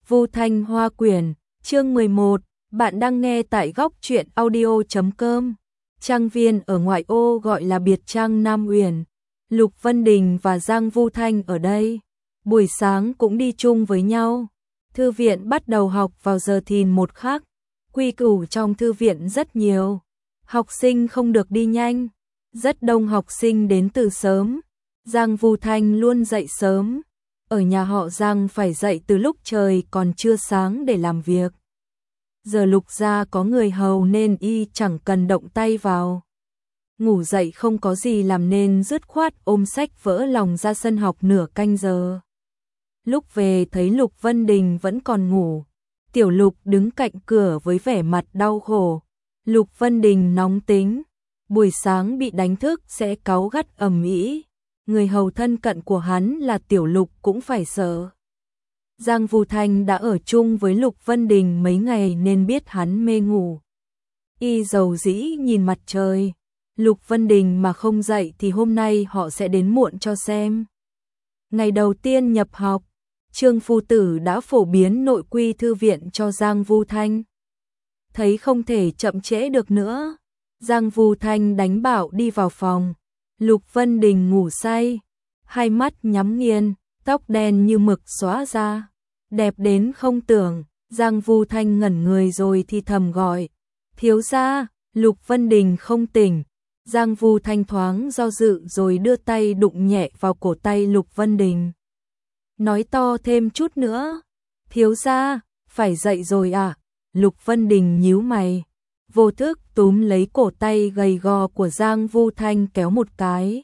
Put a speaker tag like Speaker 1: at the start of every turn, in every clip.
Speaker 1: Vu Thanh Hoa Quyển, chương 11, bạn đang nghe tại góc truyện audio.com. Trang viên ở ngoại ô gọi là biệt trang Nam Uyển. Lục Vân Đình và Giang Vu Thanh ở đây. Buổi sáng cũng đi chung với nhau. Thư viện bắt đầu học vào giờ thìn một khắc. Quy củ trong thư viện rất nhiều. Học sinh không được đi nhanh. Rất đông học sinh đến từ sớm. Giang Vu Thanh luôn dậy sớm. Ở nhà họ Giang phải dậy từ lúc trời còn chưa sáng để làm việc. Giờ Lục gia có người hầu nên y chẳng cần động tay vào. Ngủ dậy không có gì làm nên dứt khoát ôm sách vỡ lòng ra sân học nửa canh giờ. Lúc về thấy Lục Vân Đình vẫn còn ngủ. Tiểu Lục đứng cạnh cửa với vẻ mặt đau khổ. Lục Vân Đình nóng tính. Buổi sáng bị đánh thức sẽ cáu gắt ầm ĩ. Người hầu thân cận của hắn là Tiểu Lục cũng phải sợ. Giang Vu Thanh đã ở chung với Lục Vân Đình mấy ngày nên biết hắn mê ngủ. Y dầu dĩ nhìn mặt trời. Lục Vân Đình mà không dậy thì hôm nay họ sẽ đến muộn cho xem. Ngày đầu tiên nhập học, Trương Phu Tử đã phổ biến nội quy thư viện cho Giang Vu Thanh. Thấy không thể chậm trễ được nữa, Giang Vu Thanh đánh bảo đi vào phòng. Lục Vân Đình ngủ say, hai mắt nhắm nghiền, tóc đen như mực xóa ra, đẹp đến không tưởng. Giang Vu Thanh ngẩn người rồi thì thầm gọi, thiếu gia. Lục Vân Đình không tỉnh. Giang Vu Thanh thoáng do dự rồi đưa tay đụng nhẹ vào cổ tay Lục Vân Đình. Nói to thêm chút nữa, thiếu gia, phải dậy rồi à? Lục Vân Đình nhíu mày, vô thức túm lấy cổ tay gầy gò của Giang Vu Thanh kéo một cái.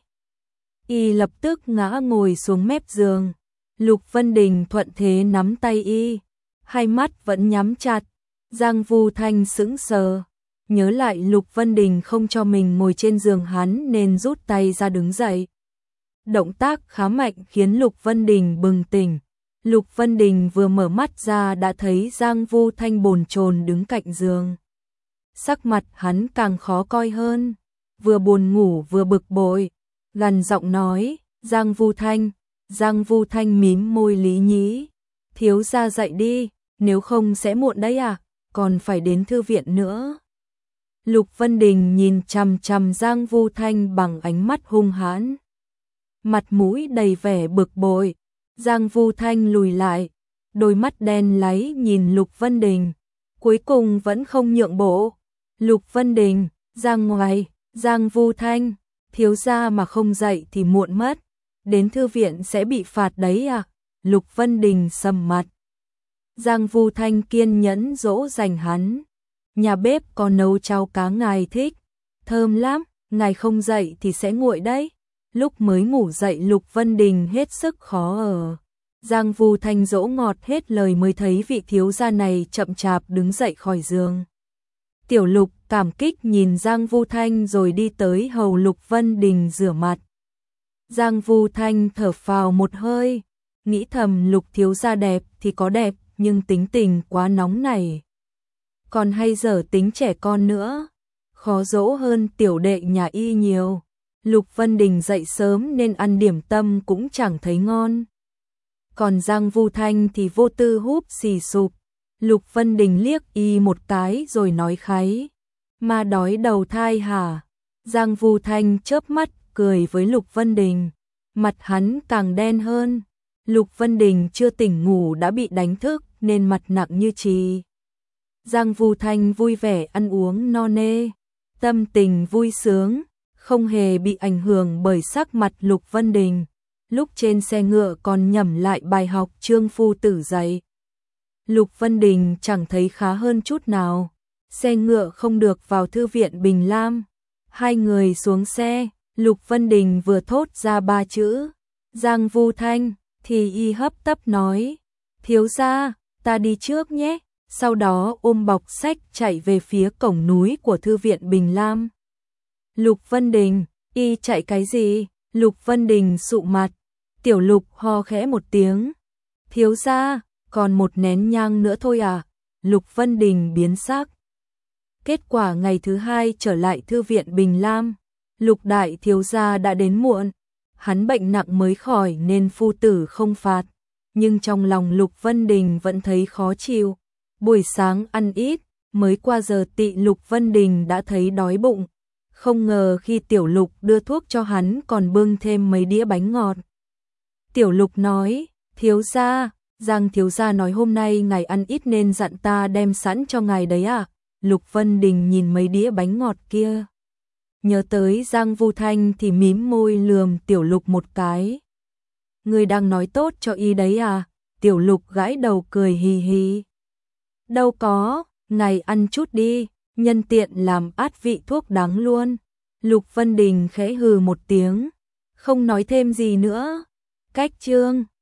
Speaker 1: Y lập tức ngã ngồi xuống mép giường. Lục Vân Đình thuận thế nắm tay y, hai mắt vẫn nhắm chặt. Giang Vu Thanh sững sờ, nhớ lại Lục Vân Đình không cho mình ngồi trên giường hắn nên rút tay ra đứng dậy. Động tác khá mạnh khiến Lục Vân Đình bừng tỉnh. Lục Vân Đình vừa mở mắt ra đã thấy Giang Vu Thanh bồn chồn đứng cạnh giường. Sắc mặt hắn càng khó coi hơn, vừa buồn ngủ vừa bực bội, gằn giọng nói, Giang Vu Thanh. Giang Vu Thanh mím môi lý nhí, thiếu gia dậy đi, nếu không sẽ muộn đấy à, còn phải đến thư viện nữa. Lục Vân Đình nhìn chằm chằm Giang Vu Thanh bằng ánh mắt hung hãn, mặt mũi đầy vẻ bực bội. Giang Vu Thanh lùi lại, đôi mắt đen láy nhìn Lục Vân Đình, cuối cùng vẫn không nhượng bộ. Lục Vân Đình, ra ngoài. Giang Vu Thanh, thiếu gia mà không dậy thì muộn mất, đến thư viện sẽ bị phạt đấy à? Lục Vân Đình sầm mặt. Giang Vu Thanh kiên nhẫn dỗ dành hắn, nhà bếp có nấu cháo cá ngài thích, thơm lắm, ngài không dậy thì sẽ nguội đấy. Lúc mới ngủ dậy Lục Vân Đình hết sức khó ở. Giang Vu Thanh dỗ ngọt hết lời mới thấy vị thiếu gia này chậm chạp đứng dậy khỏi giường. Tiểu Lục cảm kích nhìn Giang Vu Thanh rồi đi tới hầu Lục Vân Đình rửa mặt. Giang Vu Thanh thở phào một hơi, nghĩ thầm Lục thiếu gia đẹp thì có đẹp nhưng tính tình quá nóng này. Còn hay dở tính trẻ con nữa, khó dỗ hơn tiểu đệ nhà y nhiều. Lục Vân Đình dậy sớm nên ăn điểm tâm cũng chẳng thấy ngon. Còn Giang Vu Thanh thì vô tư húp xì sụp. Lục Vân Đình liếc y một cái rồi nói kháy, ma đói đầu thai hả? Giang Vu Thanh chớp mắt cười với Lục Vân Đình, mặt hắn càng đen hơn. Lục Vân Đình chưa tỉnh ngủ đã bị đánh thức nên mặt nặng như chì. Giang Vu Thanh vui vẻ ăn uống no nê, tâm tình vui sướng, không hề bị ảnh hưởng bởi sắc mặt Lục Vân Đình. Lúc trên xe ngựa còn nhẩm lại bài học Trương Phu Tử dạy. Lục Vân Đình chẳng thấy khá hơn chút nào. Xe ngựa không được vào thư viện Bình Lam. Hai người xuống xe, Lục Vân Đình vừa thốt ra ba chữ Giang Vu Thanh thì y hấp tấp nói, thiếu gia, ta đi trước nhé. Sau đó ôm bọc sách chạy về phía cổng núi của thư viện Bình Lam. Lục Vân Đình, y chạy cái gì? Lục Vân Đình sụ mặt. Tiểu Lục ho khẽ một tiếng, thiếu gia, còn một nén nhang nữa thôi à? Lục Vân Đình biến sắc. Kết quả ngày thứ hai trở lại thư viện Bình Lam, Lục đại thiếu gia đã đến muộn. Hắn bệnh nặng mới khỏi nên phu tử không phạt, nhưng trong lòng Lục Vân Đình vẫn thấy khó chịu. Buổi sáng ăn ít, mới qua giờ tị Lục Vân Đình đã thấy đói bụng. Không ngờ khi Tiểu Lục đưa thuốc cho hắn còn bưng thêm mấy đĩa bánh ngọt. Tiểu Lục nói, thiếu gia, Giang thiếu gia nói hôm nay ngài ăn ít nên dặn ta đem sẵn cho ngài đấy à? Lục Vân Đình nhìn mấy đĩa bánh ngọt kia. Nhớ tới Giang Vu Thanh thì mím môi lườm Tiểu Lục một cái. Ngươi đang nói tốt cho y đấy à? Tiểu Lục gãi đầu cười hì hì. Đâu có, ngài ăn chút đi, nhân tiện làm át vị thuốc đắng luôn. Lục Vân Đình khẽ hừ một tiếng, không nói thêm gì nữa. Cách chương